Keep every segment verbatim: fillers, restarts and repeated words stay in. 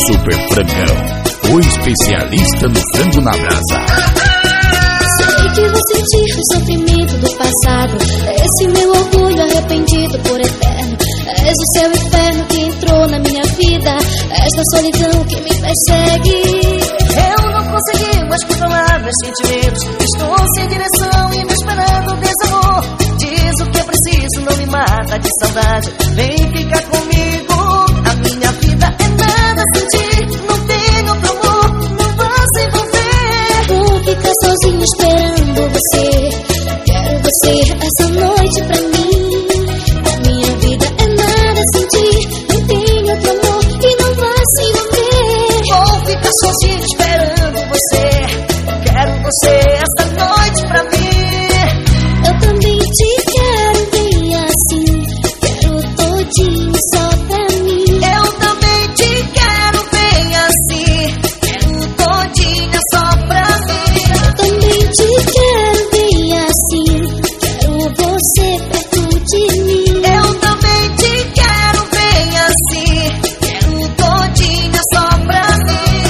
Super Frangão, o especialista no frango na brasa. Sei que vou sentir o sofrimento do passado, esse meu orgulho arrependido por eterno. És o seu inferno que entrou na minha vida, esta solidão que me persegue. Eu não consegui mais controlar meus sentimentos, estou sem direção e me esperando desamor. Diz o que é preciso, não me mata de saudade, vem ficar comigo. A minha vida é nada sem ti, não tenho outro amor, não vá se envolver. Vou ficar sozinho esperando você, quero você essa noite pra mim. A minha vida é nada sem ti, não tenho outro amor e não vá se envolver. Vou ficar sozinho esperando você, quero você essa noite pra mim. Eu também te quero bem assim, quero todinho só pra mim. Eu também te quero bem assim, quero todinha só pra mim. Eu também te quero bem assim, quero você perto de mim. Eu também te quero bem assim, quero todinha só pra mim.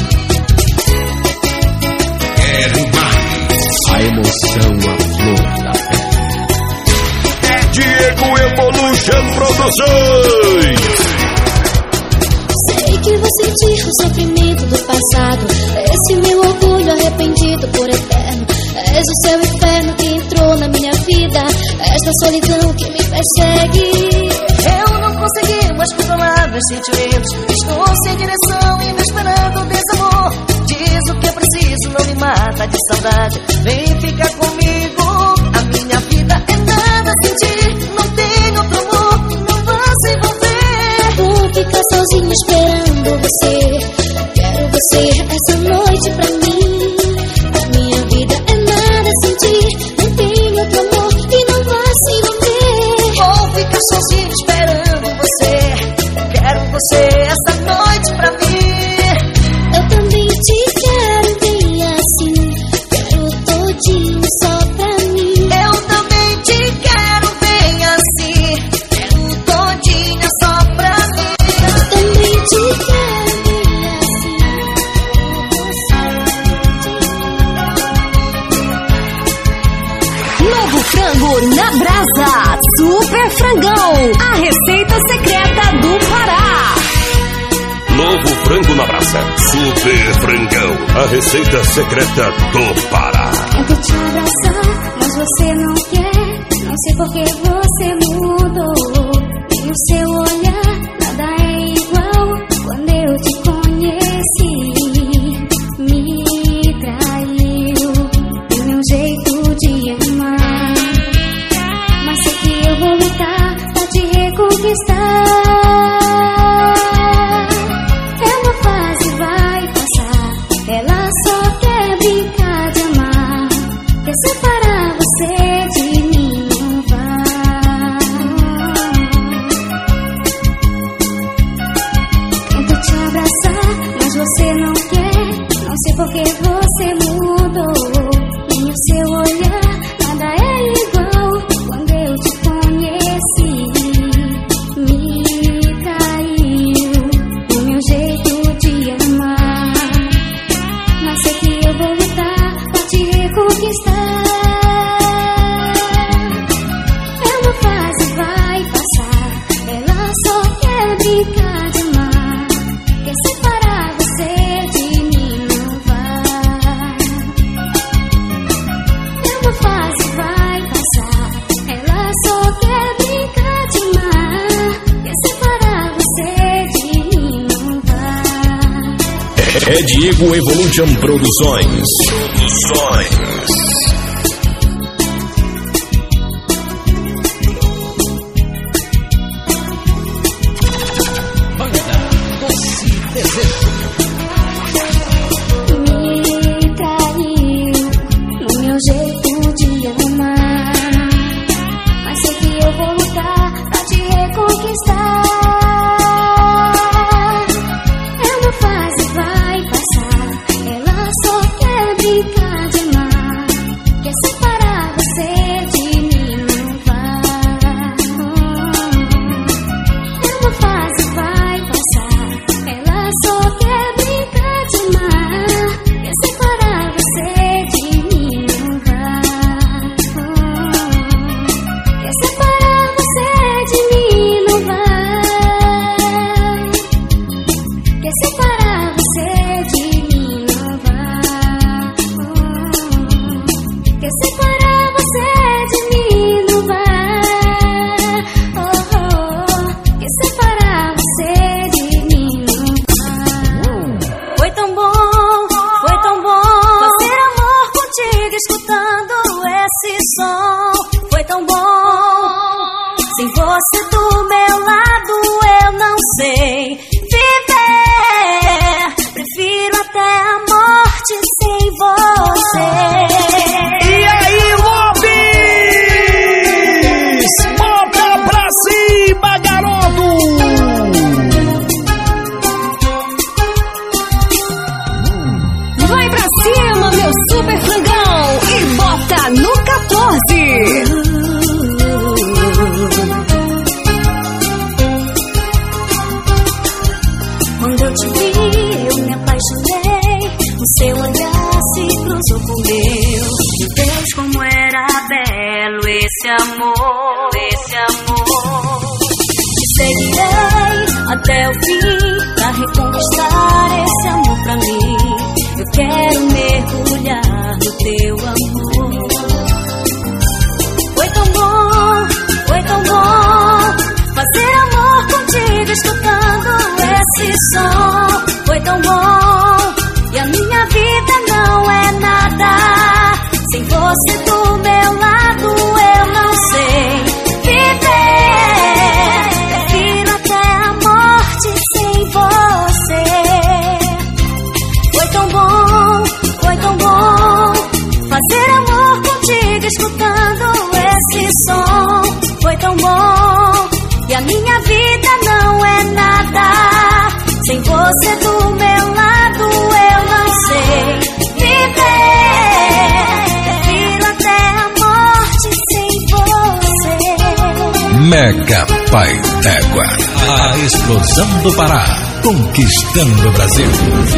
Quero mais. A emoção, a flor da pele. É Diego Evolution Produções. Sei que vou sentir o sofrimento do passado, esse meu orgulho arrependido por eterno. És o seu inferno que entrou na minha vida, esta solidão que me persegue. Eu não consegui mais controlar meus sentimentos, estou sem direção e me esperando desamor. Diz o que é preciso, não me mata de saudade, vem ficar comigo. A minha vida é nada sem ti, não tenho outro amor, não vá se envolver. Vou ficar sozinho esperando você, quero você essa noite pra mim. A minha vida é nada sem ti, não tenho outro amor e não vá se envolver. Vou ficar sozinho esperando você, quero você essa noite pra mim. Eu também te quero bem assim, quero todinho só pra mim. Eu também te quero bem assim, quero todinha só pra mim. Eu também te quero bem assim, Novo frango na brasa, Super Frangão, a receita secreta do Pará. Novo frango na brasa, Super Frangão, a receita secreta do Pará. Tento te abraçar, mas você não quer. Não sei por que você mudou. E no seu olhar, nada é igual. Quando eu te conheci, me traiu o meu jeito de amar. Mas sei que eu vou lutar pra te reconquistar. É uma fase, vai passar. Ela só quer brincar de amar, quer separar você de mim, não vai. Tento te abraçar, mas você não quer. Não sei por que você mudou. E no seu olhar, nada é igual. Quando eu te conheci, me traiu o meu jeito de amar. Mas sei que eu vou lutar pra te reconquistar. É uma fase, vai passar. Ela só quer brincar de amar, quer separar você de mim, não vai. É uma fase, vai passar. Ela só quer brincar de amar, quer separar você de mim, não vai. É Diego Evolution Produções. Produções. Me traiu no meu jeito de amar. Mas sei que eu vou lutar pra te reconquistar. É uma fase, vai passar. Ela só quer brincar de amar, som foi tão bom. Sem você do meu lado eu não sei viver. Prefiro até a morte sem você. E aí, Lopes? Bota pra cima, garoto! Vai pra cima, meu super frangão, e bota no quatorze. Quando eu te vi, eu me apaixonei. O seu olhar se cruzou com o meu. Meu Deus, como era belo esse amor, esse amor. Te seguirei até o fim pra reconquistar esse amor pra mim. Eu quero mergulhar no teu amor. Foi tão bom, foi tão bom fazer amor contigo escutando esse som. Foi tão bom e a minha vida não é nada. Sem você do meu lado eu não sei viver. Prefiro até a morte sem você. Foi tão bom, foi tão bom fazer amor contigo escutando esse som. Foi tão bom e a minha vida não é nada. Sem você do meu lado eu não sei viver. Prefiro até a morte sem você. Mega Pai d'Égua, a explosão do Pará, conquistando o Brasil.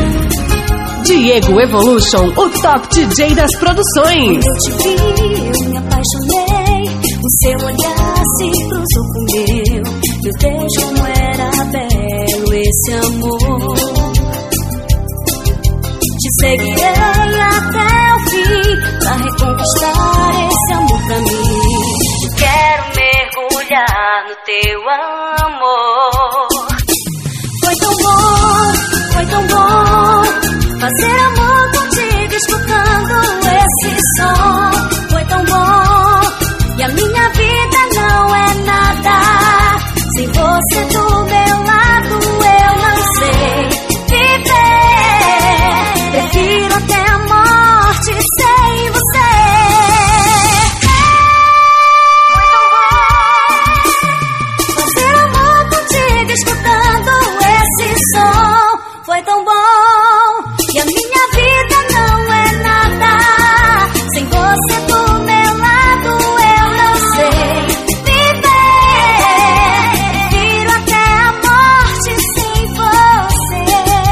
Diego Evolution, o top D J das produções. Quando eu te vi, eu me apaixonei. O seu olhar se cruzou com o meu. Meu Deus, como era belo esse amor. Te seguirei até o fim pra reconquistar esse amor pra mim. Eu quero mergulhar no teu amor. Foi tão bom, foi tão bom fazer amor contigo escutando esse som. Foi tão bom e a minha vida não é nada. Sem você do meu lado eu não sei viver. Prefiro até a morte sem você. Foi tão bom fazer amor contigo escutando esse som. Foi tão bom e a minha vida não é nada. Sem você do meu lado eu não sei viver. Prefiro até a morte sem você.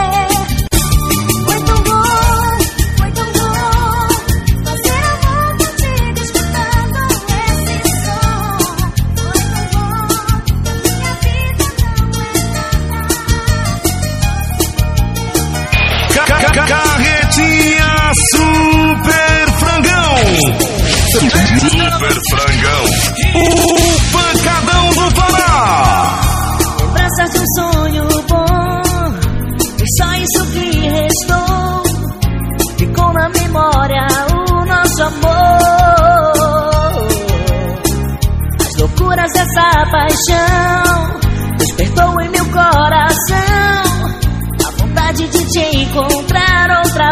Foi tão bom, foi tão bom fazer amor contigo escutando esse som. Foi tão bom e a minha vida não é nada. Carretinha Super Frangão. Super Frangão. O pancadão do Pará. Lembranças de um sonho bom, e só isso que restou. Ficou na memória o nosso amor. As loucuras dessa paixão despertou em meu coração a vontade de te encontrar outra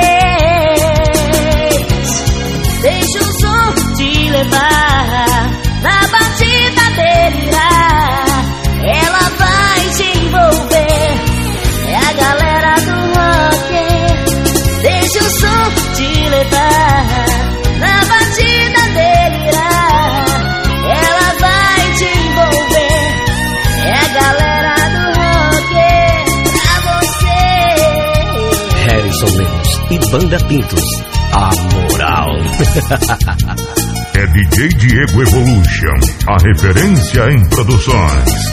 vez. Deixa o som te levar na batida delirar. Ela vai te envolver, é a galera do rock. Deixa o som te levar na batida delirar. Ela vai te envolver, é a galera do rock. Pra você, Harrison Lemos e Banda Pintos, a moral. É D J Diego Evolution, a referência em produções.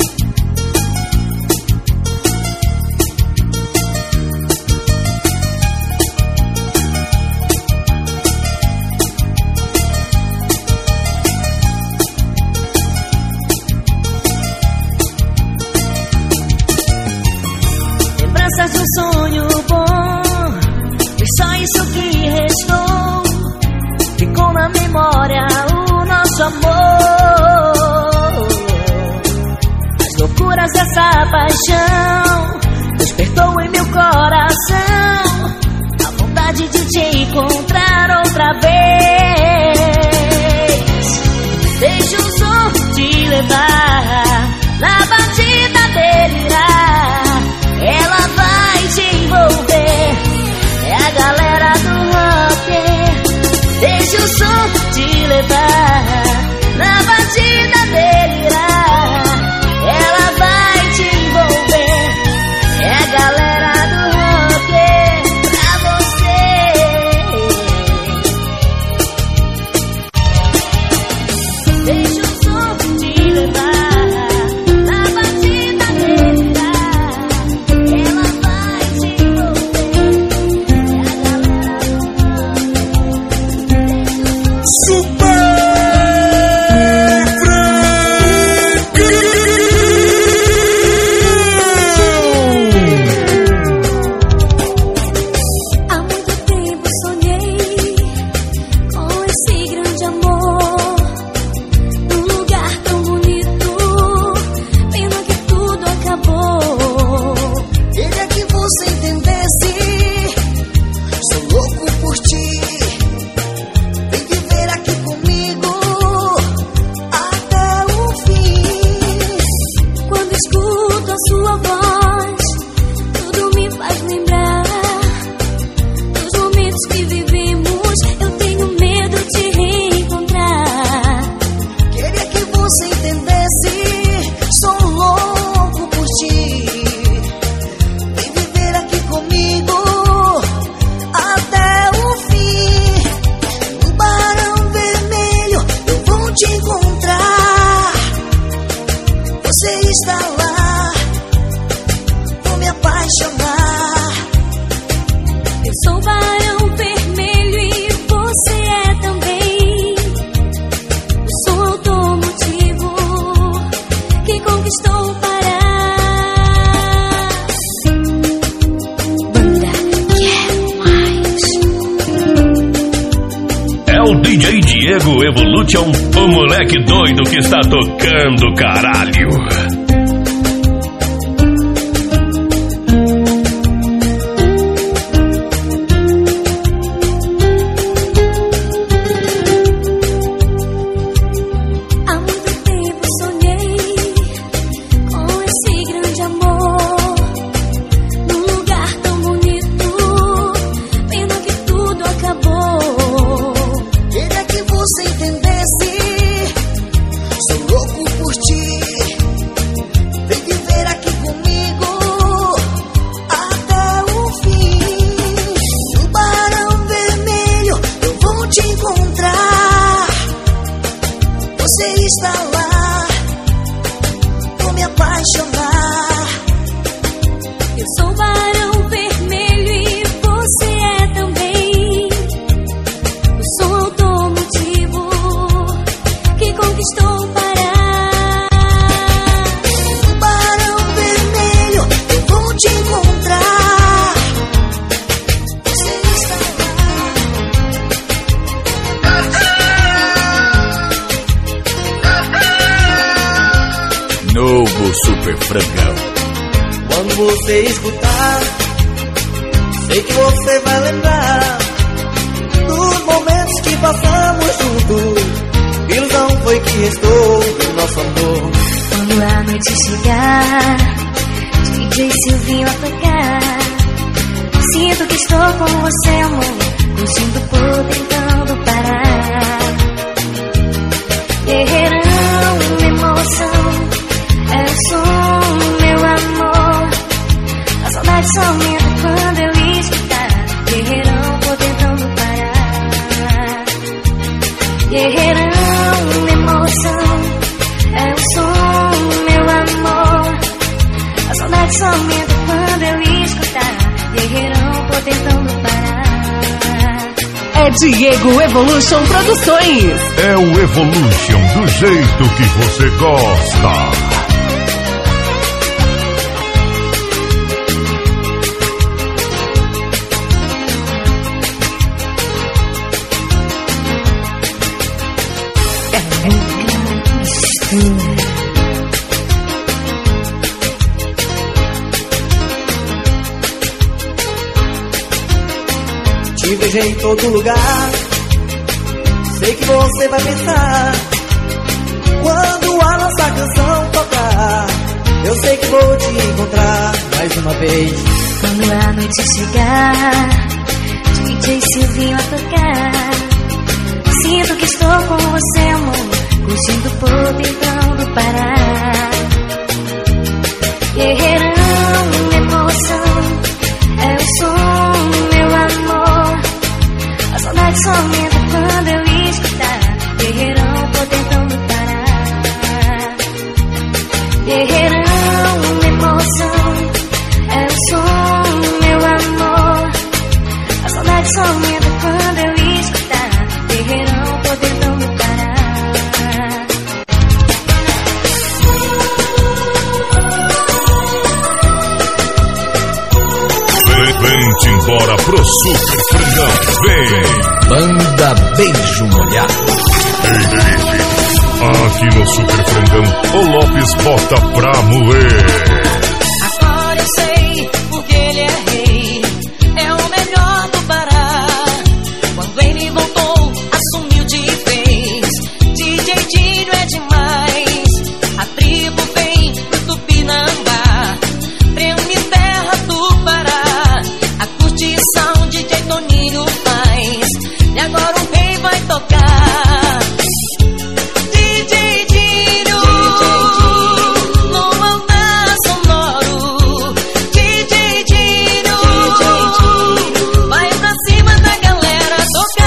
Lembranças de um sonho bom, e só isso que restou. Ficou na memória paixão despertou em meu coração a vontade de te encontrar outra vez. Deixa o som te levar na batida delirar. Ela vai te envolver, é a galera do rock. Deixa o som te levar na batida delirar. Ela vai te envolver, é a galera do rock pra você. Deixa o som te levar na batida delirar. Ela vai te envolver, é a galera do rock. Super Diego Evolution, o moleque doido que está tocando caralho. Novo Super Frangão. Quando você escutar, sei que você vai lembrar dos momentos que passamos juntos. Ilusão foi que restou do nosso amor. Quando a noite chegar, D J Silvinho a tocar, sinto que estou com você, amor, curtindo por tentando parar. Guerreirão, emoção, é o som, meu amor. A saudade só aumenta quando eu escutar. Guerreirão, vou tentando parar. Guerreirão, emoção, é o som, meu amor. A saudade só aumenta quando eu escutar. Guerreirão, vou tentando parar. É Diego Evolution Produções. É o Evolution do jeito que você gosta. te vejo em todo lugar. Sei que você vai pensar quando a nossa canção tocar. Eu sei que vou te encontrar mais uma vez. Quando a noite chegar, D J Silvinho a tocar, sinto que estou com você, amor, curtindo o podentão do Pará. Guerreirão, emoção, é o som, meu amor. A saudade só aumenta quando eu escutar Guerreirão, podentão do Pará. Guerreirão, emoção, é o som, meu amor. A saudade só aumenta quando eu escutar Guerreirão, podentão do Pará. Vem-te embora pro Super Frangão. Vem! Banda Beijo Molhado. Ei, Felipe, aqui no Super Frangão, o Lopes bota pra moer. Agora eu sei porque ele é rei, é o melhor do Pará. Quando ele voltou, assumiu de vez. D J Dinho é demais. A tribo vem pro Tupinambá, prêmio e terra do Pará. A curtição D J Toninho faz, e agora o rei vai tocar. D J Dinho no altar sonoro. D J Dinho vai pra cima da galera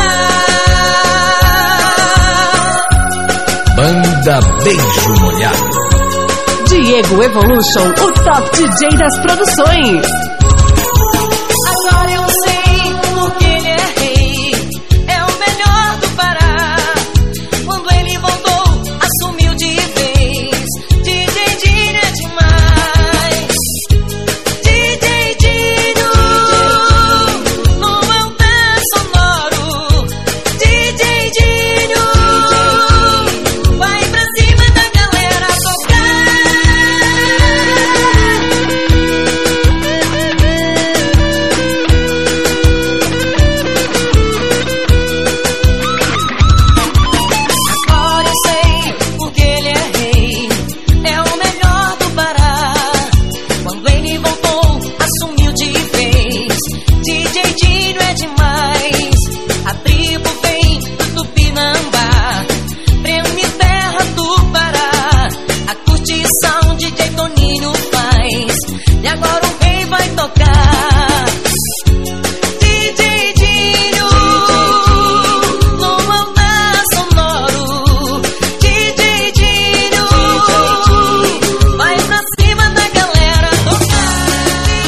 tocar. Banda Beijo Molhado. Diego Evolution, o top D J das produções. Agora eu sei porque ele é rei, é o melhor do Pará. Quando ele voltou, assumiu de vez. D J Dinho é demais. D J Dinho no altar sonoro. D J Dinho vai pra cima da galera tocar. Agora eu sei porque ele é rei, é o melhor do Pará. Quando ele voltou, assumiu de vez. D J Dinho é demais. A tribo vem do Tupinambá, prêmio e terra do Pará. A curtição D J Toninho faz, e agora o rei vai tocar. D J Dinho no altar sonoro. D J Dinho vai pra cima da galera tocar.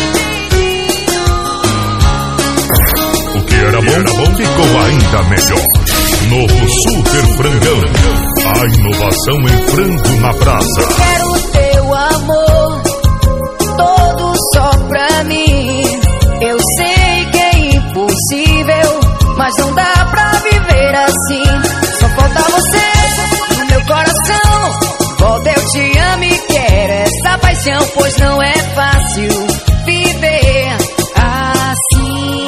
O que era bom, era bom, ficou ainda melhor. Novo Super Frangão. A inovação em frango na brasa. Quero o teu amor todo só pra mim. Eu sei que é impossível, mas não dá pra viver assim. Só falta você no meu coração. Volta, eu te amo e quero essa paixão, pois não é fácil viver assim.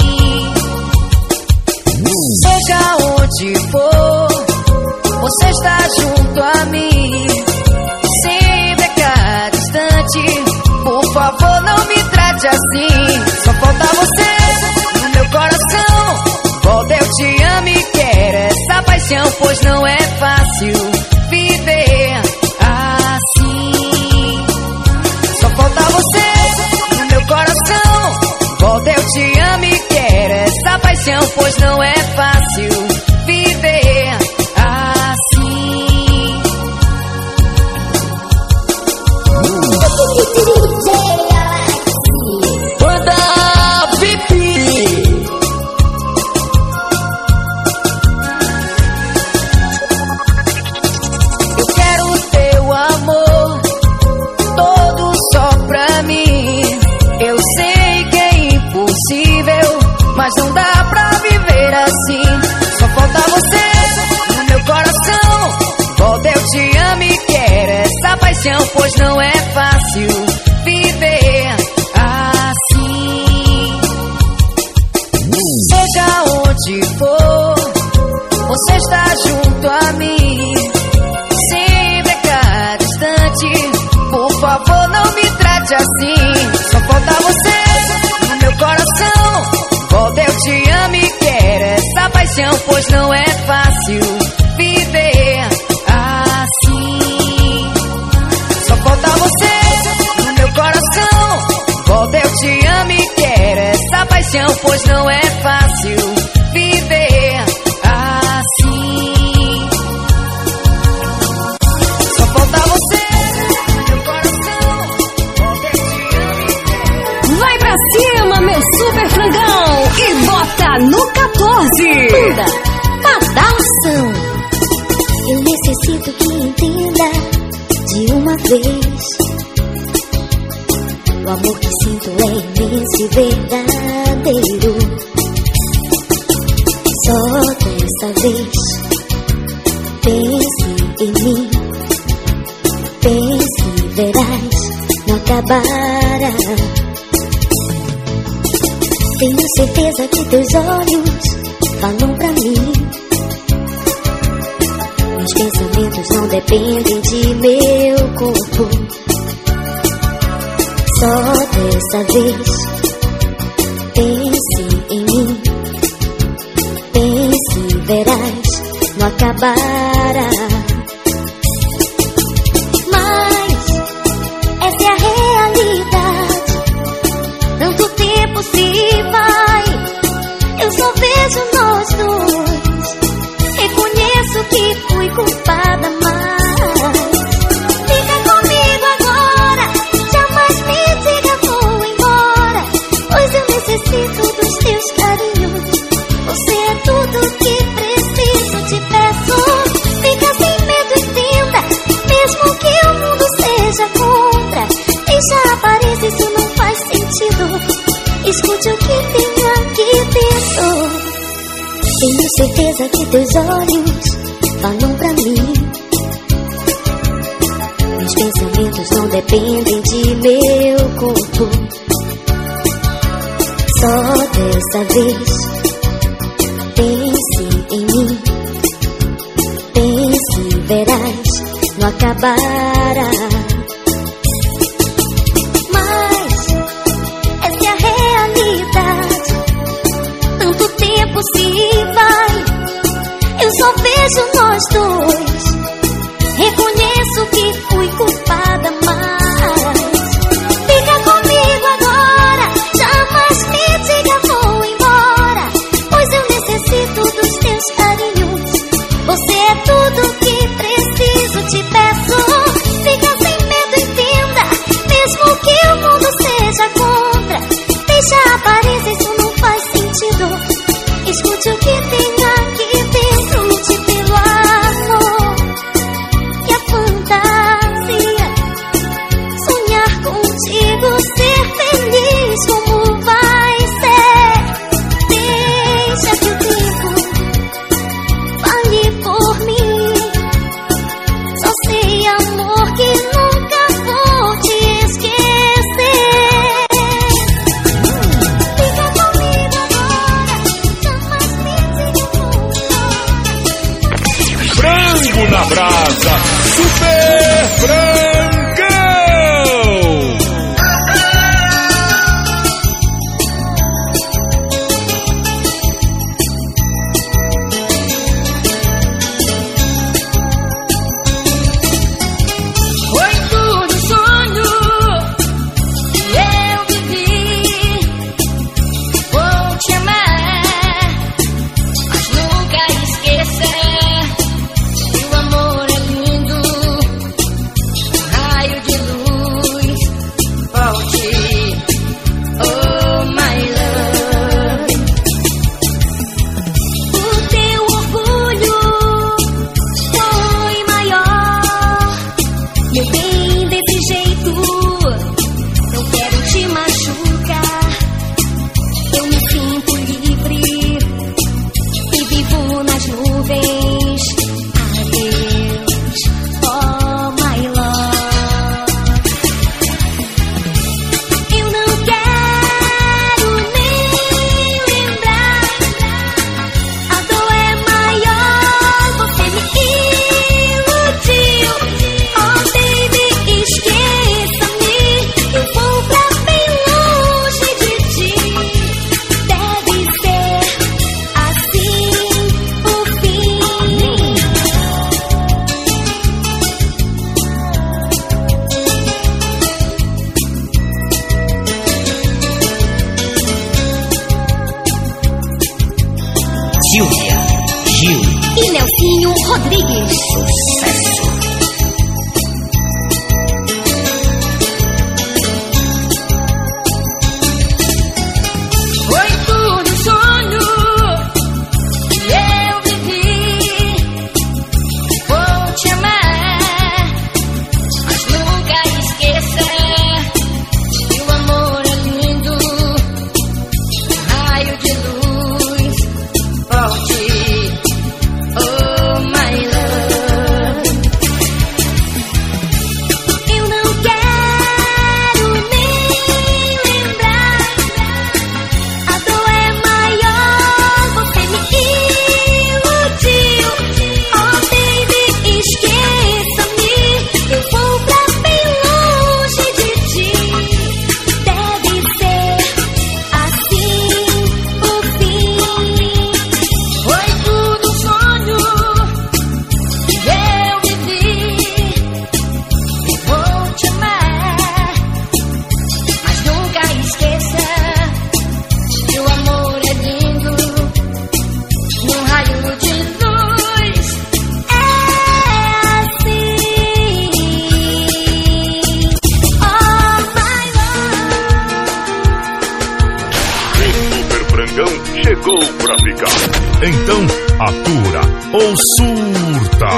Seja onde for, você está junto a mim. Sempre ficar distante, por favor não me trate assim. Só falta você no meu coração. Volta, eu te amo e quero essa paixão, pois não é fácil viver assim. Só falta você no meu coração. Volta, eu te amo e quero essa paixão, pois não é fácil viver assim. Banda V I P. onde for, você está junto a mim. Sempre a cada instante, por favor não me trate assim. Só falta você no meu coração. Volta, eu te amo e quero essa paixão, pois não é fácil viver assim. Só falta você no meu coração. Volta, eu te amo e quero essa paixão, pois não é fácil viver assim. Só falta você no meu coração. Volta, eu te amo e quero. Vai pra cima, meu super frangão, e bota no quatorze. Muda, badalação. Eu necessito que entenda de uma vez. O amor que sinto é imenso e verdadeiro. Só dessa vez, pense em mim. Pense e verás, não acabará. Tenho certeza que teus olhos falam pra mim. Meus pensamentos não dependem de meu corpo. Só dessa vez, pense em mim. Pense e verás, não acabará. Mas essa é a realidade. Tanto tempo se vai, eu só vejo nós dois. Reconheço que fui culpada, mas fica comigo agora. Jamais me diga vou embora, pois eu necessito dos teus carinhos. Você é tudo que preciso, te peço. Fica sem medo, entenda, mesmo que o mundo seja contra. Deixa aparecer, isso não faz sentido. Escute o que tem aqui dentro. Tenho certeza que teus olhos falam pra mim. Meus pensamentos não dependem de meu corpo. Só dessa vez, pense em mim. Pense e verás, não acabará. Se vai, eu só vejo nós dois. Reconheço que fui culpada, mas fica comigo agora. Jamais me diga vou embora, pois eu necessito dos teus carinhos. Você é tudo que preciso, te peço. Fica sem medo, entenda, mesmo que o mundo seja contra. Deixa aparecer, isso não faz sentido. Escute o que tem aqui dentro, lute pelo amor e a fantasia. Sonhar contigo, ser feliz, como vai ser? Deixa que o tempo fale por mim. Só sei, amor, que nunca vou te esquecer. Fica comigo agora. Frango na brasa, Super Frangão! Foi tudo sonho que eu vivi. Vou te amar, mas nunca esquecer. O amor é lindo, Silvia, Gil e Nelsinho Rodrigues. Sucesso. Foi tudo sonho que eu vivi. Vou te amar, mas nunca esqueça que o amor é lindo, um raio de luz forte. Oh my love, eu não quero nem lembrar. A dor é maior, você me iludiu. Oh baby, esqueça-me, eu vou pra bem longe de ti. Deve ser assim o fim. Foi tudo sonho que eu vivi. Vou te amar, mas nunca esqueça que o amor é lindo, um raio de luz. É assim. Oh my love. O Super Frangão chegou pra ficar. Então, atura ou surta.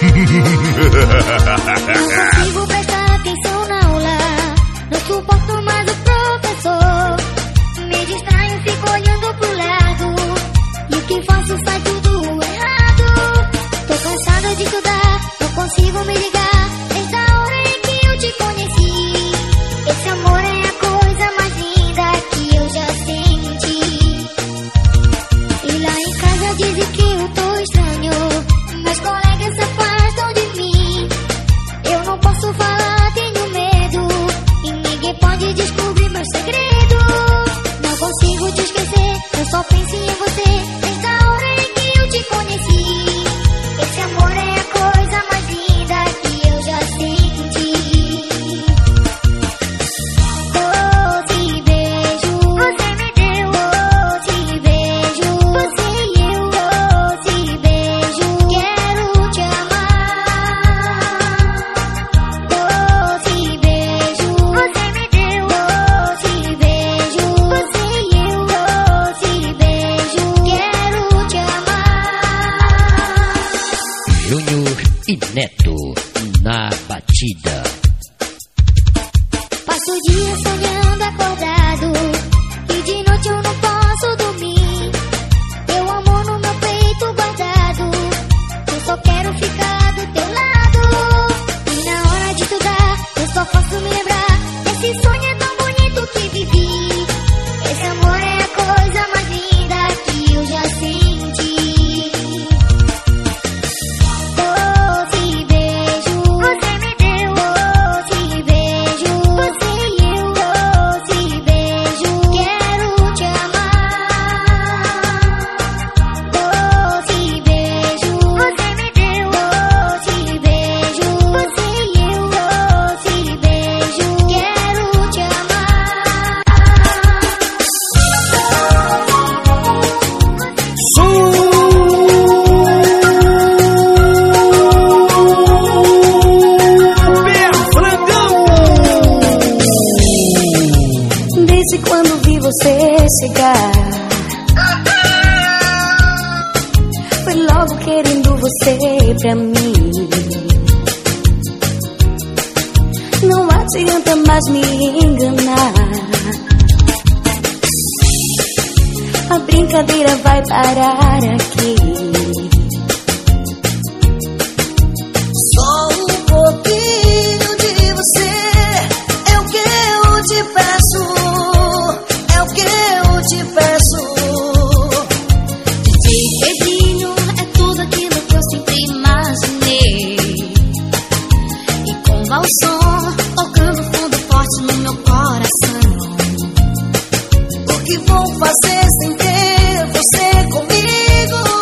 Não consigo prestar atenção na aula, não suporto mais o professor. Me distraio, fico olhando pro lado, e o que faço sai tudo errado. Tô cansada de estudar, não consigo me ligar, desde a hora em que eu te conheci. Esse amor é a coisa mais linda que eu já senti. E lá em casa dizem que eu tô estranho, meus colegas se afastam de mim. Eu não posso falar, tenho medo, e ninguém pode descobrir meus segredos. Não consigo te esquecer, eu só penso em você, desde a hora em que eu te conheci. Esse amor é a coisa mais linda que eu já senti. Doce beijo, você me deu. Doce beijo, você e eu. Doce beijo, quero te amar. Doce beijo, você me deu. Doce beijo, você e eu. Doce beijo, quero te amar. Júnior e Neto na batida. Passo o dia sonhando acordado, e de noite eu não posso dormir. Teu amor no meu peito guardado, eu só quero ficar do teu lado. E na hora de estudar, eu só posso me lembrar desse sonho é tão bonito que vivi. Esse amor é a coisa mais linda que eu já senti. Doce beijo, você me deu. Doce beijo, você e eu. Doce beijo, quero te amar. Doce beijo, você me deu. Doce beijo, você e eu. Doce beijo, quero te amar. Super Frangão. Desde quando vi você chegar, foi logo querendo você pra mim. Não adianta mais me enganar, a brincadeira vai parar aqui. Só um pouquinho de você é o que eu te peço, é o que eu te peço. De Pedrinho é tudo aquilo que eu sempre imaginei. E com balsom tocando fundo forte no meu coração. O que vou fazer sem ter você comigo?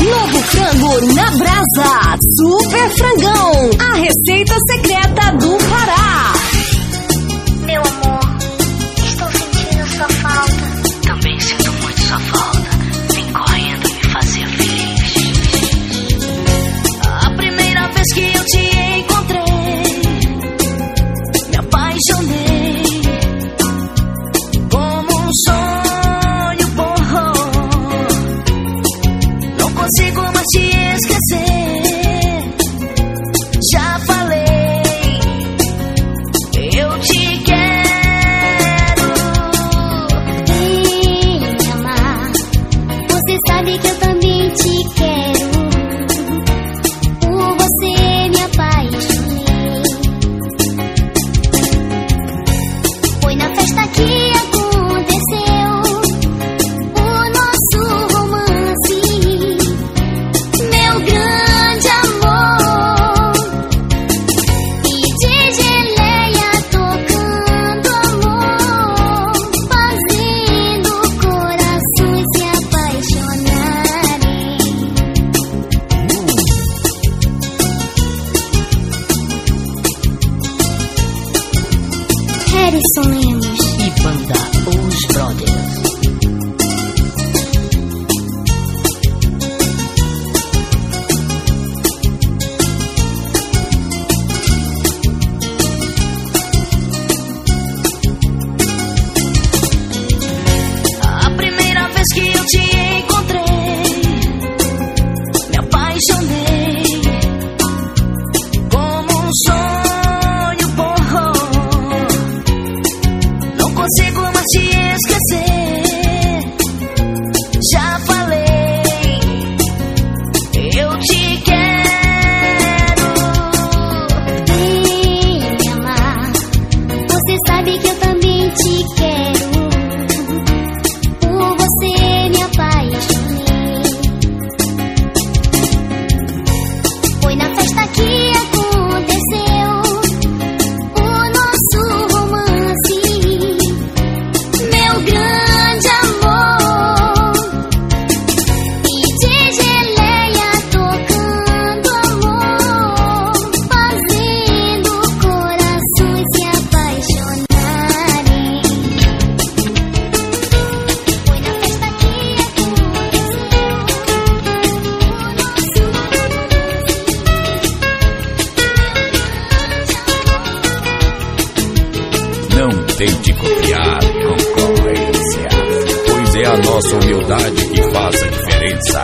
Novo frango na brasa. Super frangão. A receita secreta do Pará. Meu amor, estou sentindo sua falta. Também sinto muito sua falta. Vem correndo me fazer feliz. A primeira vez que eu te encontrei, me apaixonei como um sonho bom. Não consigo mais te esquecer. Já falei, eu te quero. Vem me amar, você sabe que eu também te quero. Por você me apaixonei. Foi na festa que aconteceu o nosso romance, meu grande amor. E de geleia tocando amor, fazendo corações se apaixonarem. Harrison Lemos. E banda Os Brothers. A primeira vez que eu te encontrei, me apaixonei como um sonho bom. Não consigo mais te esquecer. Já falei, eu te quero. Vem me amar, você sabe que eu também te quero. Por você me apaixonei. Foi na festa que aconteceu o nosso romance, meu grande amor. E de geleia tocando amor, fazendo corações se apaixonarem. Foi na festa que aconteceu o nosso Não tente copiar concorrência, pois é a nossa humildade que faz a diferença.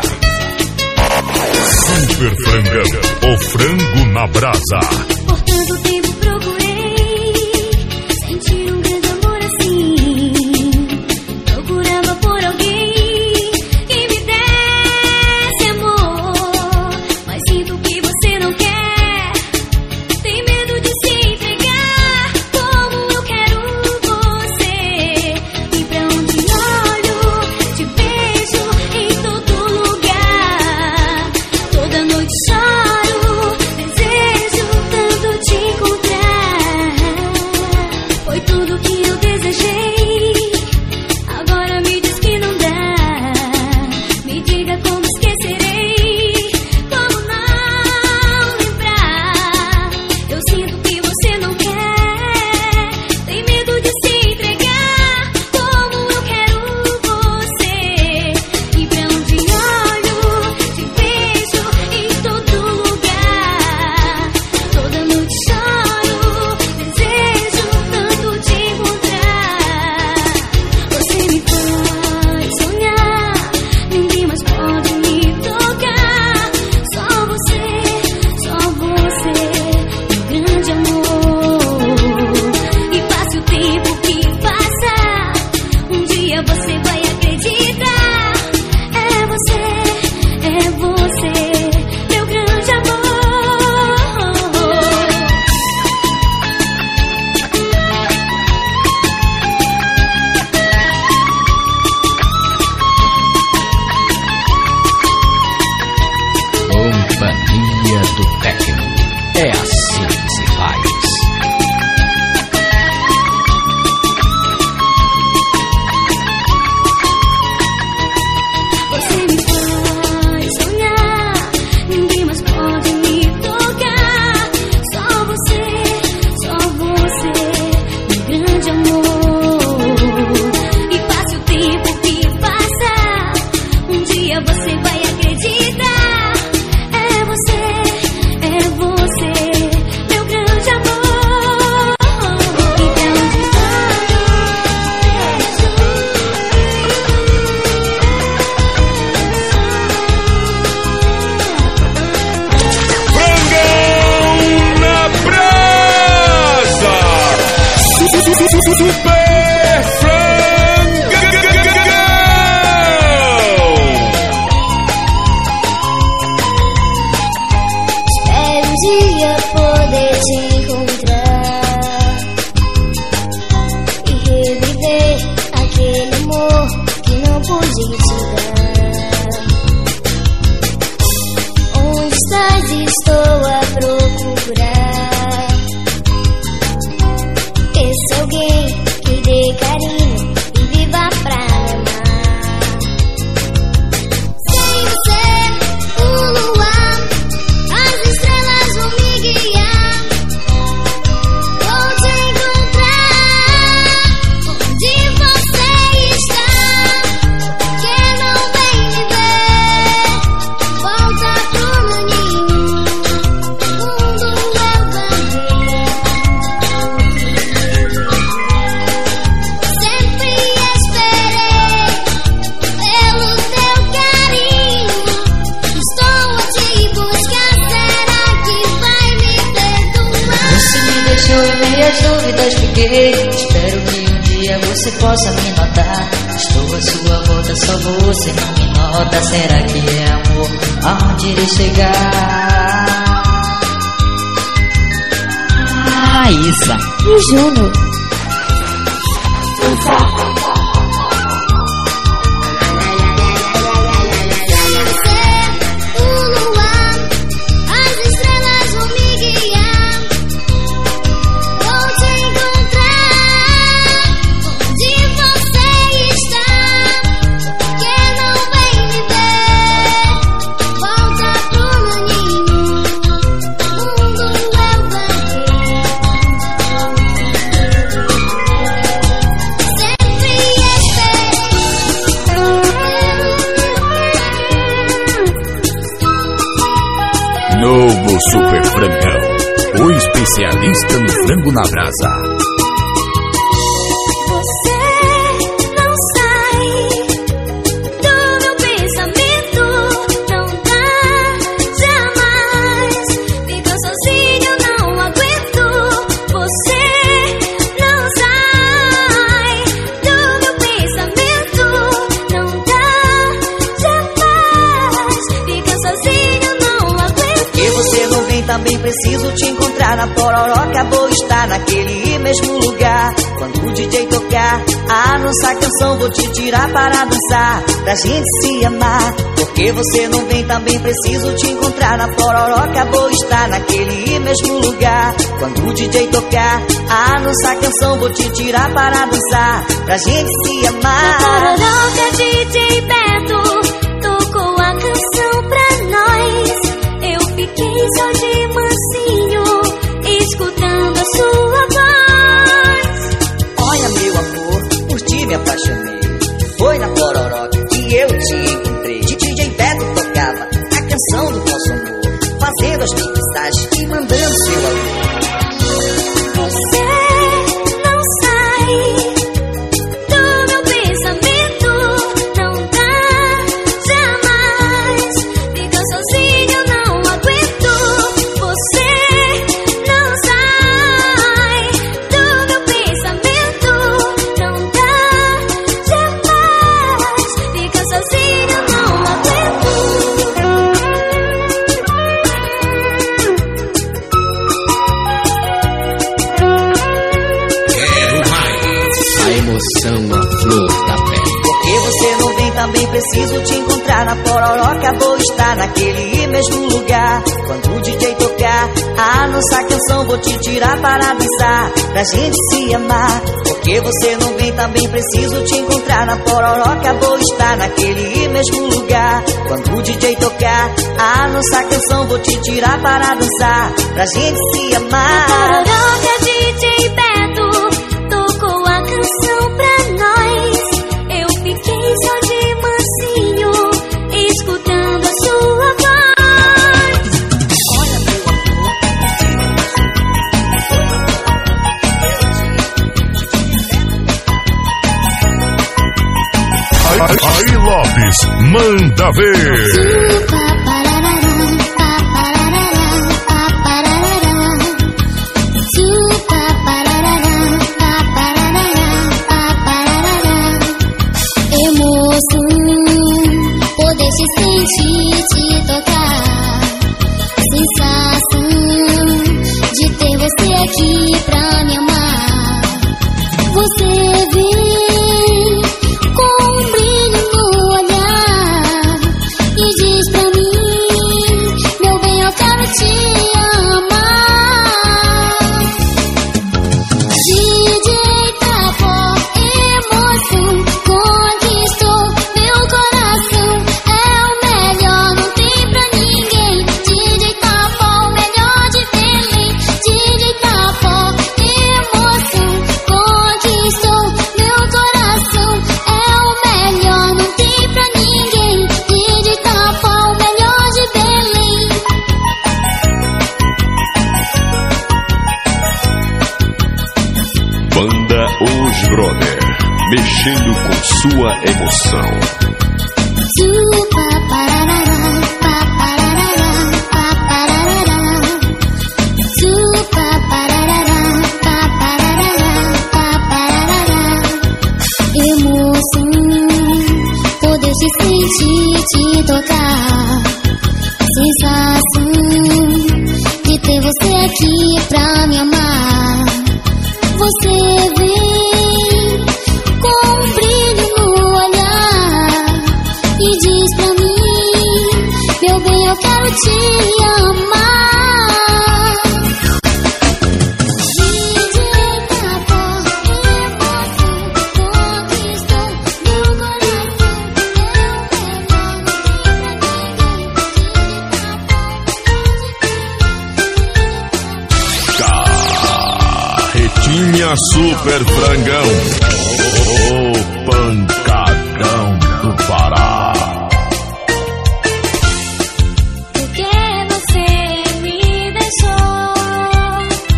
Super Frangão, o frango na brasa. Por tanto tempo procurei sentir um grande amor assim. Procurava por alguém que me desse amor, mas sinto que você não quer. Tem medo de se entregar como eu quero você. E pra onde olho, te vejo em todo lugar. Toda noite choro, desejo tanto te encontrar. Foi tudo que eu desejei, agora me diz que não dá. Me diga como esquecerei, como não lembrar. Eu sinto que você não quer, tem medo de se entregar como eu quero você. E pra onde olho, te vejo em todo lugar. Toda noite choro, desejo tanto te encontrar. Você me faz sonhar, ninguém mais pode me tocar. Só você, só você, meu grande amor. E passe o tempo que passa, um dia você vai acreditar. É você, é você, meu grande amor. Companhia do Tecno. É assim que se faz. Você me faz sonhar, ok. Espero que um dia você possa me notar. Estou à sua volta, só você não me nota. Será que é amor? Aonde irei chegar? Raíssa e Júnior. Novo Super Frangão, o especialista no frango na brasa. Também preciso te encontrar na Pororoca. Vou estar naquele mesmo lugar quando o D J tocar a nossa canção. Vou te tirar para dançar, pra gente se amar. Porque você não vem, também preciso te encontrar na Pororoca. Vou estar naquele mesmo lugar quando o D J tocar a nossa canção. Vou te tirar para dançar, pra gente se amar. Na Pororoca, D J Beto tocou a canção pra nós. Eu fiquei só de mansinho, escutando a sua voz. Olha, meu amor, por ti me apaixonei. Foi na Pororoca que eu te encontrei. D J Beto tocava a canção do nosso amor, fazendo as mixagens e mandando seu amor. Você não sai do meu pensamento, não dá jamais. Fica sozinho, não aguento. Você não sai do meu pensamento, não dá jamais. Fica sozinho, não aguento. Quero mais. A emoção, a flor da pele. Porque você não vem, também preciso te encontrar na Pororoca. Vou estar naquele mesmo lugar quando o D J tocar a nossa canção. Vou te tirar para dançar, pra gente se amar. Porque você não vem, também preciso te encontrar na Pororoca. Vou estar naquele mesmo lugar quando o D J tocar a nossa canção. Vou te tirar para dançar, pra gente se amar. Na Pororoca, D J Beto tocou a canção pra nós. Eu fiquei só de mansinho, escutando a sua voz. Olha, meu amor, Aí Lopes, manda ver. Poder te sentir, te tocar. Sensação de ter você aqui pra me amar. Você vem com um brilho no olhar e diz pra mim, meu bem, eu quero te amar. D J Tapó, emoção, conquistou meu coração. É o melhor, não tem pra ninguém. D J Tapó, o melhor de Belém. D J Tapó, emoção, conquistou meu coração. É o melhor, não tem pra ninguém. D J Tapó, o melhor de Belém. Banda Os Brother, mexendo com sua emoção. Chupa, parará, paparará, paparará. Chupa, parará, paparará. sensação de ter você aqui pra me amar. Você vem com um brilho no olhar e diz pra mim: meu bem, eu quero te amar. Super Frangão, o pancadão do Pará. Porque você me deixou,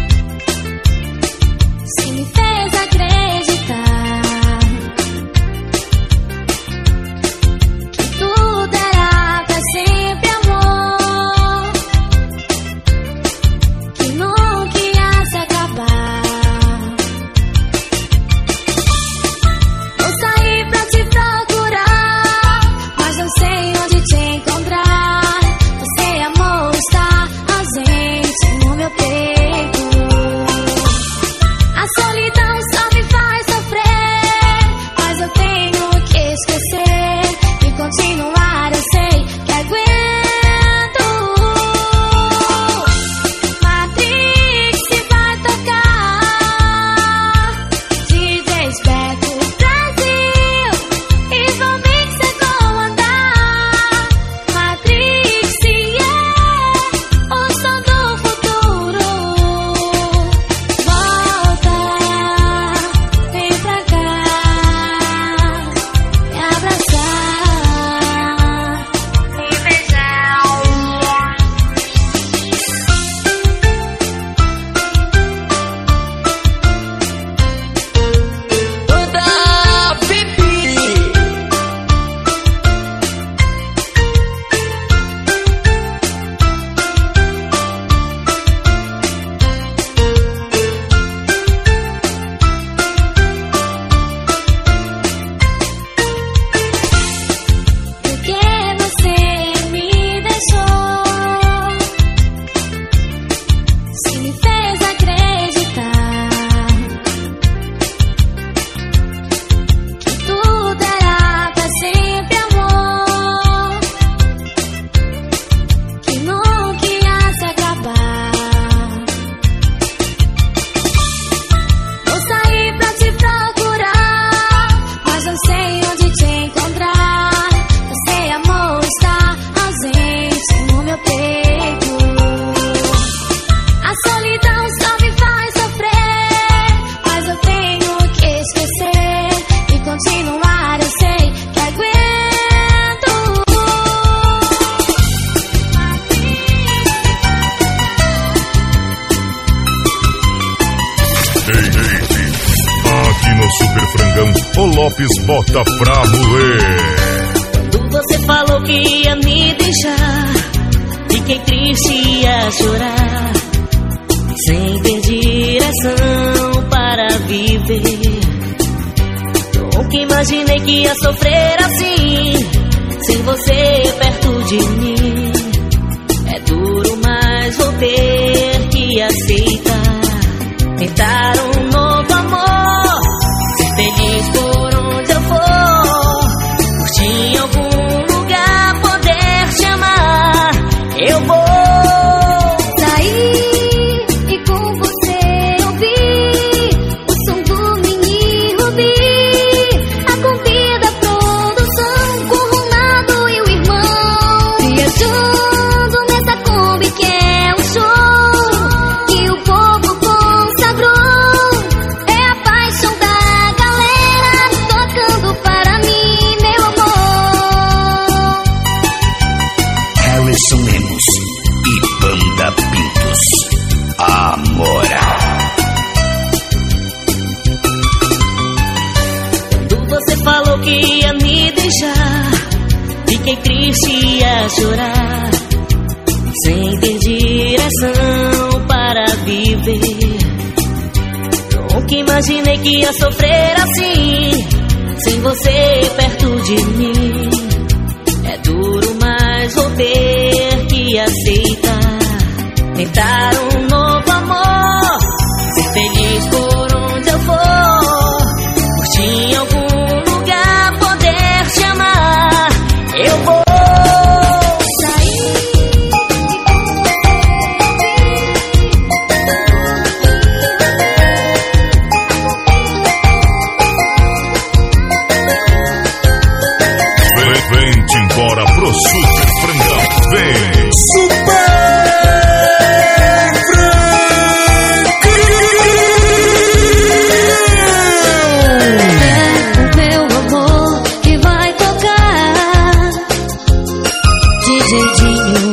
se me fez acreditar que tudo era pra sempre, amor, que nunca ia se acabar. Super Frangão, o Lopes bota pra moer. Quando você falou que ia me deixar, fiquei triste e ia chorar, sem ter direção para viver. Nunca imaginei que ia sofrer assim, sem você perto de mim. É duro, mas vou ter que aceitar, tentar um novo amor, ser feliz por onde eu for, curtir em algum lugar, poder te amar. Eu vou sair e com você ouvir o som do Mini Rubi, a convida, a produção com o Ronaldo e o irmão, viajando nessa Kombi que é o show que o povo consagrou. É a paixão da galera tocando para mim, meu amor. Harrison Lemos e Banda Pintos, a moral. Quando você falou que ia me deixar, fiquei triste e ia chorar, sem ter direção para viver. Nunca imaginei que ia sofrer assim, sem você perto de mim. É duro, mas vou ter que aceitar, tentar um novo amor, ser feliz por onde eu for, curtir em algum lugar, poder te amar. Eu vou Vem-te embora pro Super Frangão. Vem! Super É o meu amor que vai tocar. D J Dinho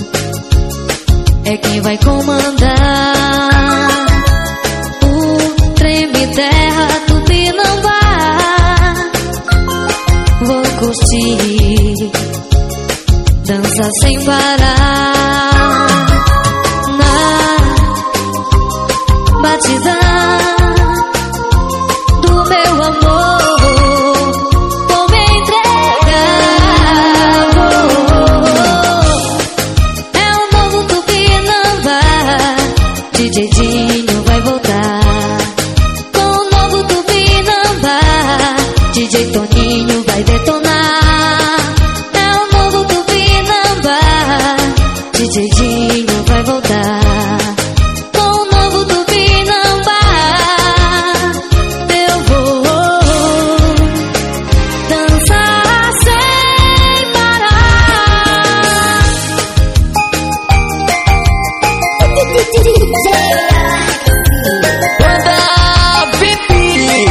é quem vai comandar. O treme terra, Tupinambá. Vou curtir, dança sem parar, na batidão do meu amor. Vou me entregar, é o novo Tupinambá. D J Dinho vai voltar com o novo Tupinambá. D J Toninho vai detonar, é o novo Tupinambá. D J Dinho vai voltar com o novo Tupinambá. Eu vou dançar sem parar. Banda V I P.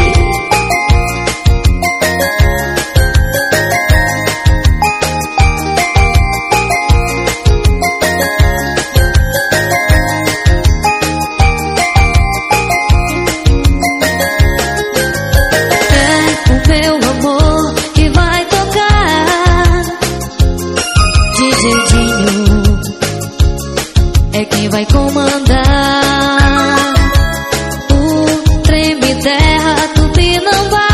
É o meu amor que vai tocar. D J Dinho é quem vai comandar. O treme terra, Tupinambá.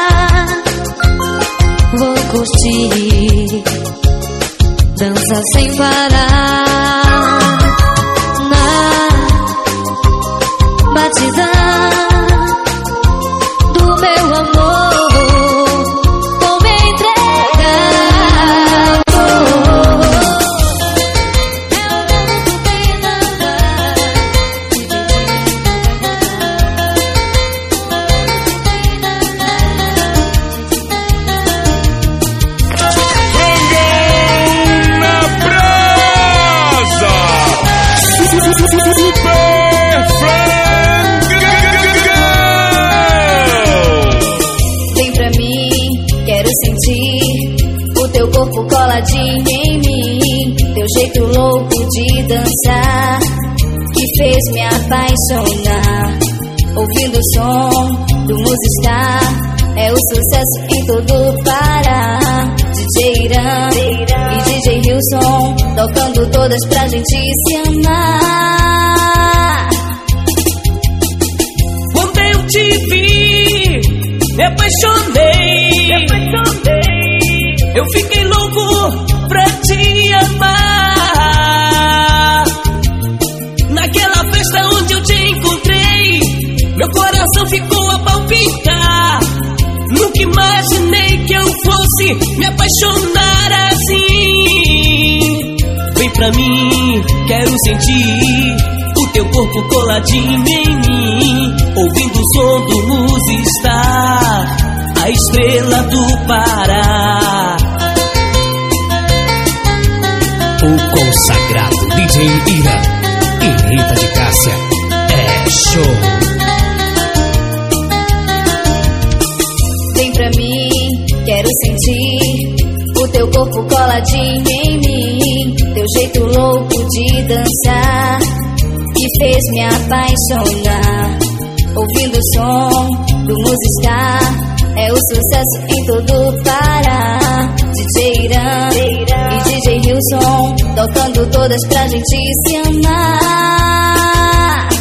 Vou curtir, dança sem parar, na batidão do meu amor. Vou me entregar, é o novo Tupinambá. Na brasa! Super Frangão! Vem pra mim, quero sentir o teu corpo coladinho em mim. Teu jeito louco de dançar que fez me apaixonar. Ouvindo o som do Musistar, é o sucesso em todo o Pará. D J Irã e D J Wilson tocando todas pra gente se amar. Quando eu te vi, me apaixonei. Eu fiquei louco pra te amar. Naquela festa onde eu te encontrei, meu coração ficou a palpitar. Nunca imaginei que eu fosse me apaixonar assim. Vem pra mim, quero sentir o teu corpo coladinho em mim. Ouvindo o som do Musistar, a estrela do Pará. O consagrado D J Irã e Rita de Cássia é show. Vem pra mim, quero sentir o teu corpo coladinho em mim. Teu jeito louco de dançar que fez me apaixonar. Ouvindo o som do Musistar, é o sucesso em todo o Pará. D J Irã e D J Wilson tocando todas pra gente se amar.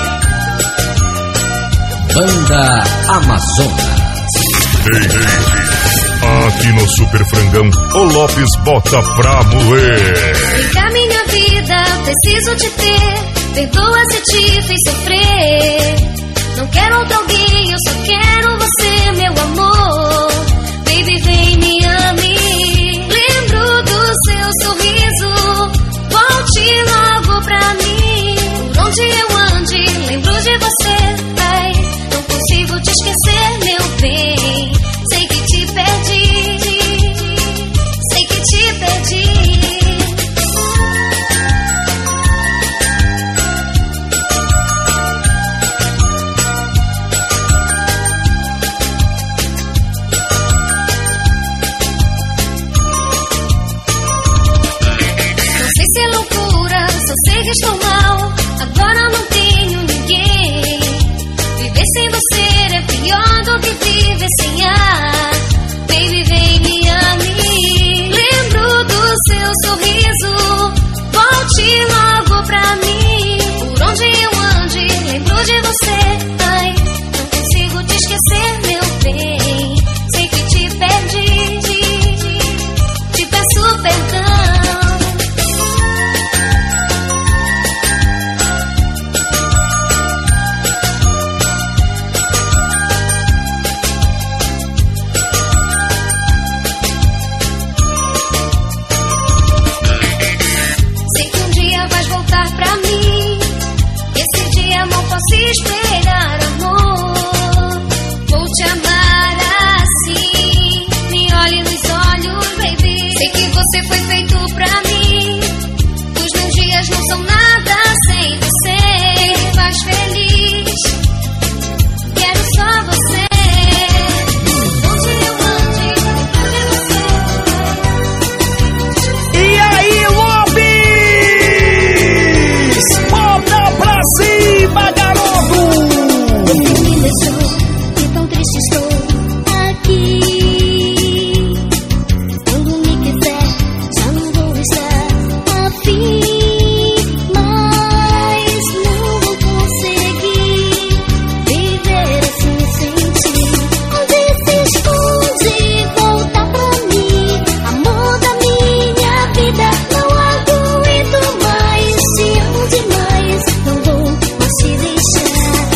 Banda Amazonas. Ei, ei, ei. Aqui no Super Frangão, o Lopes bota pra moer. Vem cá, minha vida, preciso te ter. Perdoa se te fiz sofrer. Não quero outro alguém, eu só quero você, meu amor. Baby, vem, me ame. Lembro do seu sorriso. Volte logo pra mim. Por onde eu ande, lembro de você. Ai, não consigo te esquecer, meu bem. Sei que te perdi. Sei que te perdi. Sei que estou mal, agora não tenho ninguém. Viver sem você é pior do que viver sem ar. Baby, vem, me ame. Lembro do seu sorriso. Volte logo pra mim. Por onde eu ande, lembro de você. Ai, não consigo te esquecer, meu bem. Sei que te perdi. Te peço perdão. Posso esperar, amor. Vou te amar assim. Me olhe nos olhos, baby. Sei que você foi feito pra mim. Os meus dias não são nada sem você. Me faz feliz. Quero só você. Onde eu ande, lembro de você. E aí, Lopes? Bota pra cima, garoto! Você me deixou, e tão triste estou aqui. Quando me quiser, já não vou estar afim. Mas não vou conseguir viver assim sem ti. Onde se esconde, volta pra mim. Amor da minha vida, não aguento mais. Te amo demais, não vou mais te deixar.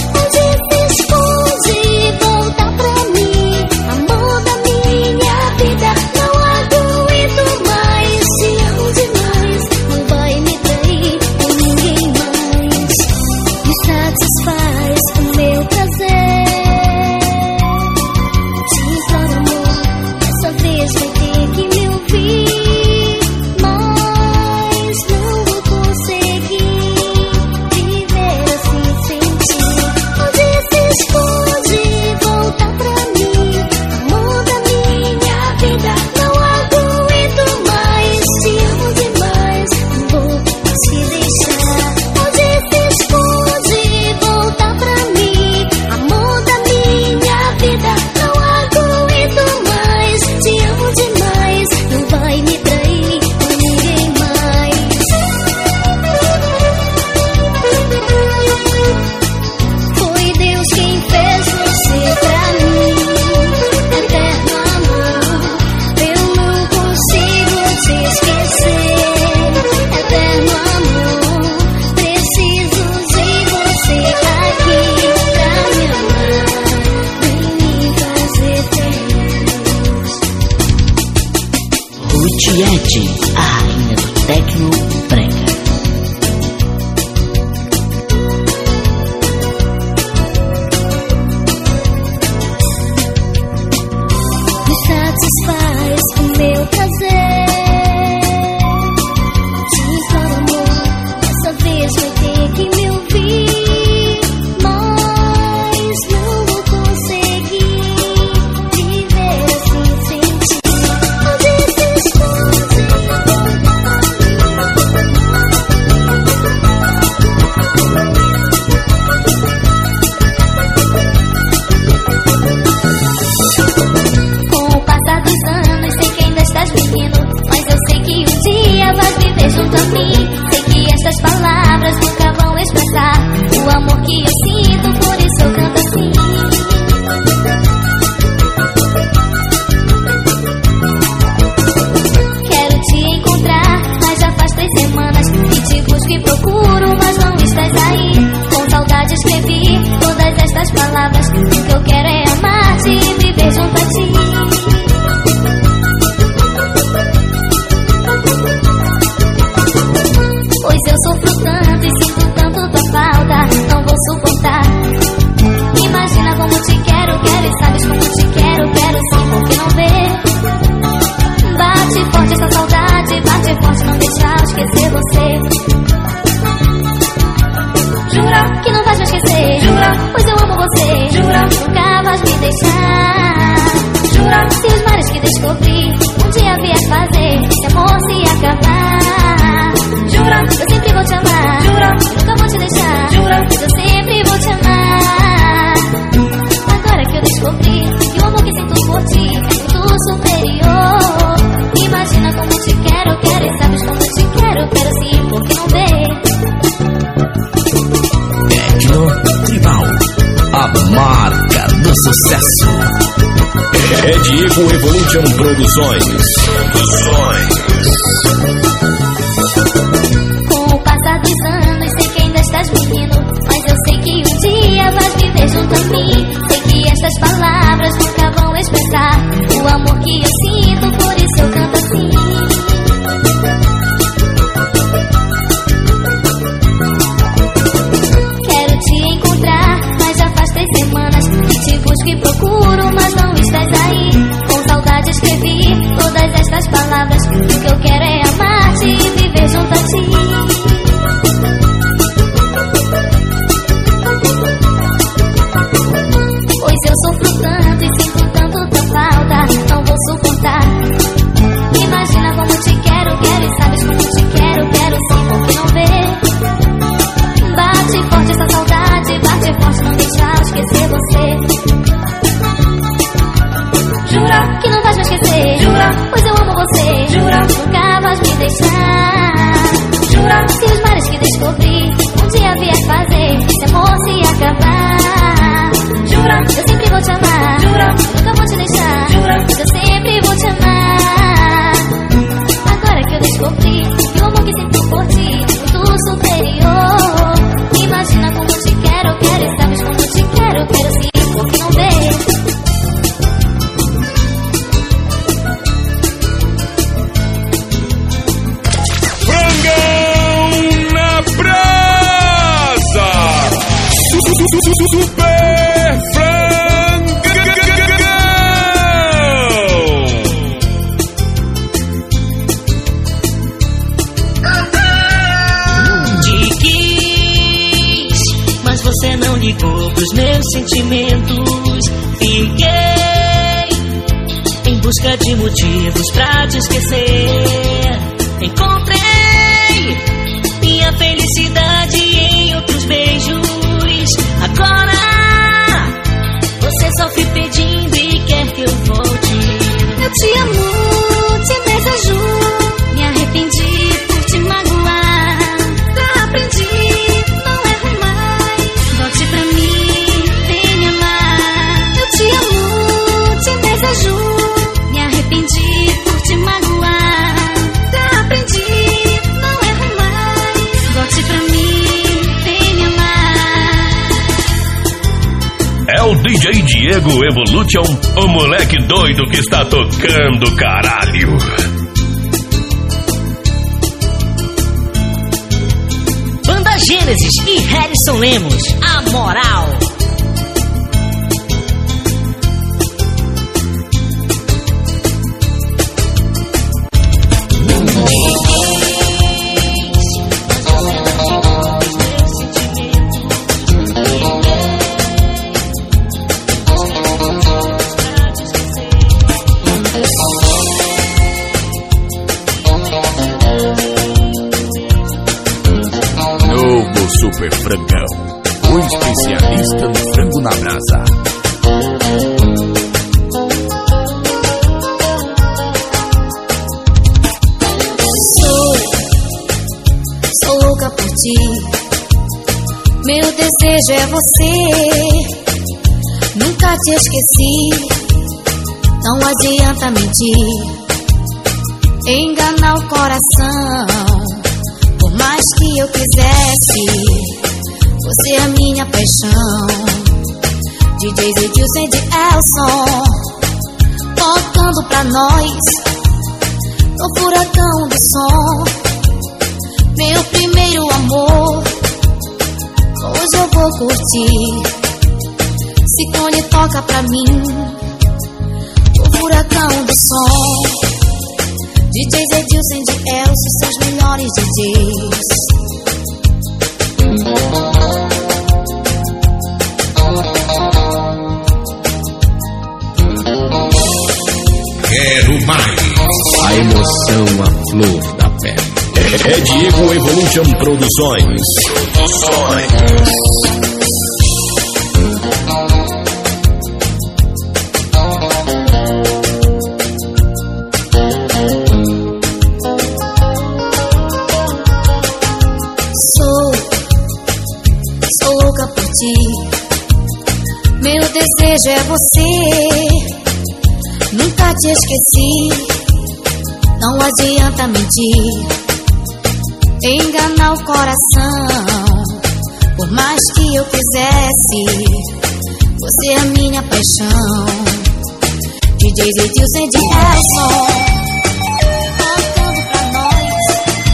Tiete, a rainha do Tecno Brega. Me satisfaz o meu prazer. Te imploro, amor, dessa vez vai ter que me ouvir. Mas não vou conseguir viver assim sem ti. Com o passar dos anos sucesso. É Diego Evolution Produções. Produções. Com o passar dos anos, sei que ainda estás mentindo, mas eu sei que um dia vais viver junto a mim. Sei que estas palavras nunca vão expressar o amor que eu sinto, por isso eu canto assim. Quero te encontrar, mas já faz três semanas que te busco e procuro, mas não estás aí. Com saudade escrevi todas estas palavras, o que eu quero é amar-te e viver junto a ti. Pois eu sofro tanto e sinto tanto tua falta, não vou suportar. Imagina como te quero, quero e sabes como te quero, quero sim, por que não vê? Bate forte essa saudade, bate forte, não deixa eu esquecer você. Jura que não vais me esquecer, jura, pois eu amo você, jura, nunca vais me deixar. Jura, se os mares que descobri um dia vier fazer esse amor se acabar. Jura, eu sempre vou te amar, jura, nunca vou te deixar, jura, eu sempre vou te amar. Agora que eu descobri que o amor que sinto por ti é muito superior. Imagina como te quero, quero e sabes como te quero, quero sim, por que não vê? Super Frangão! Te quis, mas você não ligou pros meus sentimentos. Fiquei em busca de motivos pra te esquecer. Encontrei minha felicidade em outros beijos. Agora você sofre pedindo e quer que eu volte. Eu te amo, te desejo, me arrependi por te magoar. Já aprendi, não erro mais. Volte pra mim, vem me amar. Eu te amo, te desejo, me arrependi por te magoar. Já aprendi, não erro mais. Volte pra mim, vem me amar. É o D J Diego Evolution, o moleque doido que está tocando caralho. Banda Gênesis e Harrison Lemos, a moral. Super Frangão, o especialista no frango na brasa. Sou, sou louca por ti. Meu desejo é você. Nunca te esqueci. Não adianta mentir, enganar o coração. Por mais que eu quisesse, você é a minha paixão. D Js Edilson e de Elson, tocando pra nós no furacão do som. Meu primeiro amor, hoje eu vou curtir. Ciclone toca pra mim o furacão do som. D Js Edilson e de Elson são os melhores D Js. Quero mais. A emoção, a flor da pele. É, é Diego Evolution Produções. Produções. desejo é você. Nunca te esqueci. Não adianta mentir, enganar o coração. Por mais que eu quisesse, você é a minha paixão. D J Edilson e Edson cantando pra nós.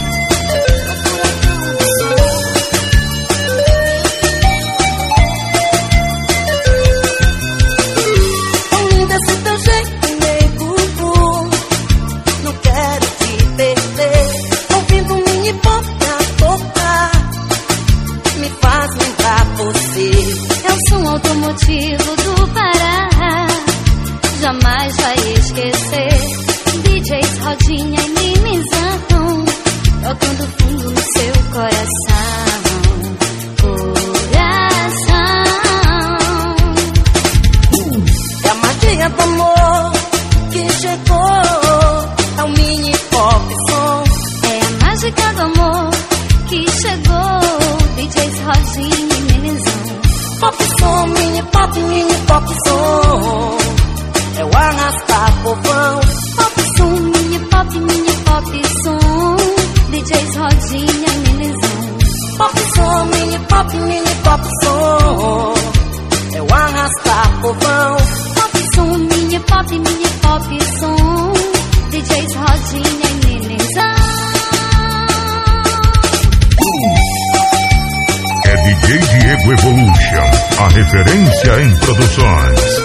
Tão linda esse teu jeito, nego. Não quero te perder. Ouvindo mini pop a tocar, me faz lembrar você. É o som automotivo do Pará, jamais vai esquecer. D Js Rodinha e Mimizão, tocando fundo no seu coração. Coração. É a magia do amor que chegou. É o mini pop som. É a mágica do amor que chegou. D Js Rodinha e Mimizão. Pop som, mini pop, mini pop som. É o arrastar povão. Pop som, mini pop, mini pop som. D Js Rodinha e Mimizão. Pop som, mini pop, mini pop som. É o arrastar povão. Pop som, mini pop, mini pop som. D Js Rodinha e Mimizão. É D J Diego Evolution, a referência em produções.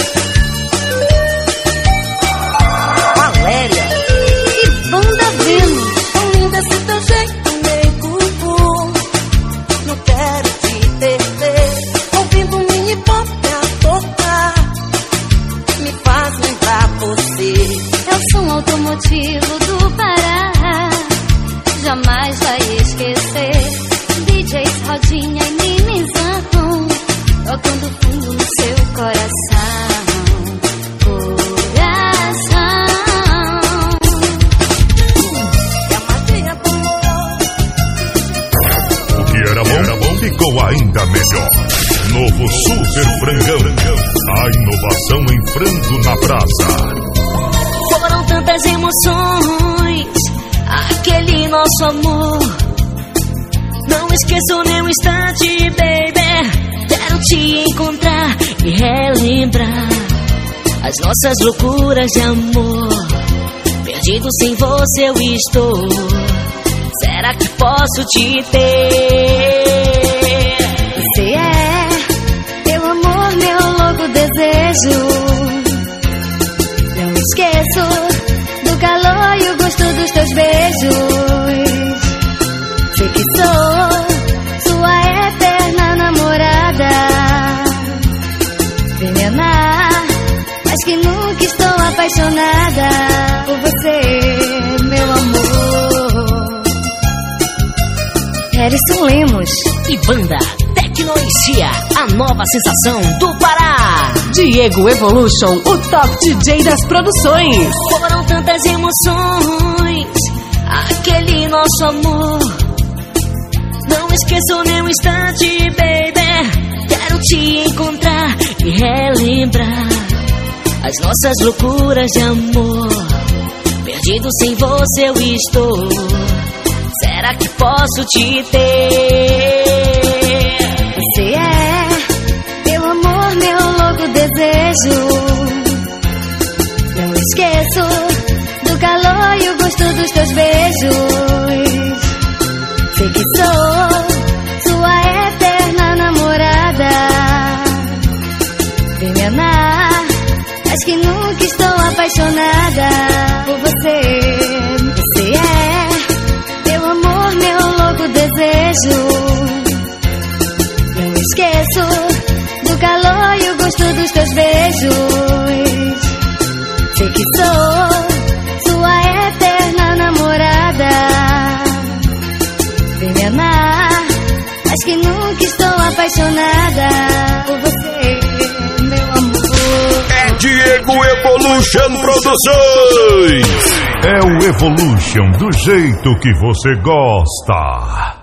Valéria e Banda Vênus. Tão linda esse teu jeito, nego. Não quero te perder. Ouvindo mini pop a tocar, me faz lembrar você. É o som automotivo do Pará, jamais vai esquecer. D Js Rodinha e Mimizão, tocando fundo no seu coração. Coração. É a magia do amor. O que era bom, era bom ficou ainda melhor. Novo Super Frangão, a inovação em frango na brasa. Foram tantas emoções, aquele nosso amor. Não esqueço nem um instante, baby. Quero te encontrar e relembrar as nossas loucuras de amor. Perdido sem você eu estou. Será que posso te ter? Você é meu amor, meu louco desejo. Não esqueço do calor e o gosto dos teus beijos. Sei que sou sua eterna namorada. Vem me amar, mas que nunca estou apaixonada por você, meu amor. Harrison Lemos e Banda Tecnologia, a nova sensação do Pará. Diego Evolution, o top D J das produções. Foram tantas emoções, aquele nosso amor. Não esqueço nem um instante, baby. Quero te encontrar e relembrar as nossas loucuras de amor. Perdido sem você eu estou. Será que posso te ter? Você é meu amor, meu louco desejo. Não esqueço do calor e o gosto dos teus beijos. Sei que sou sua eterna namorada. Vem me amar, mas que nunca estou apaixonada por você. Você é meu amor, meu louco desejo. Não esqueço do calor e o gosto dos teus beijos. Sei que sou sua eterna namorada. Vem me amar, mas que nunca estou apaixonada por você, meu amor. É Diego Evolution Produções. É o Evolution do jeito que você gosta.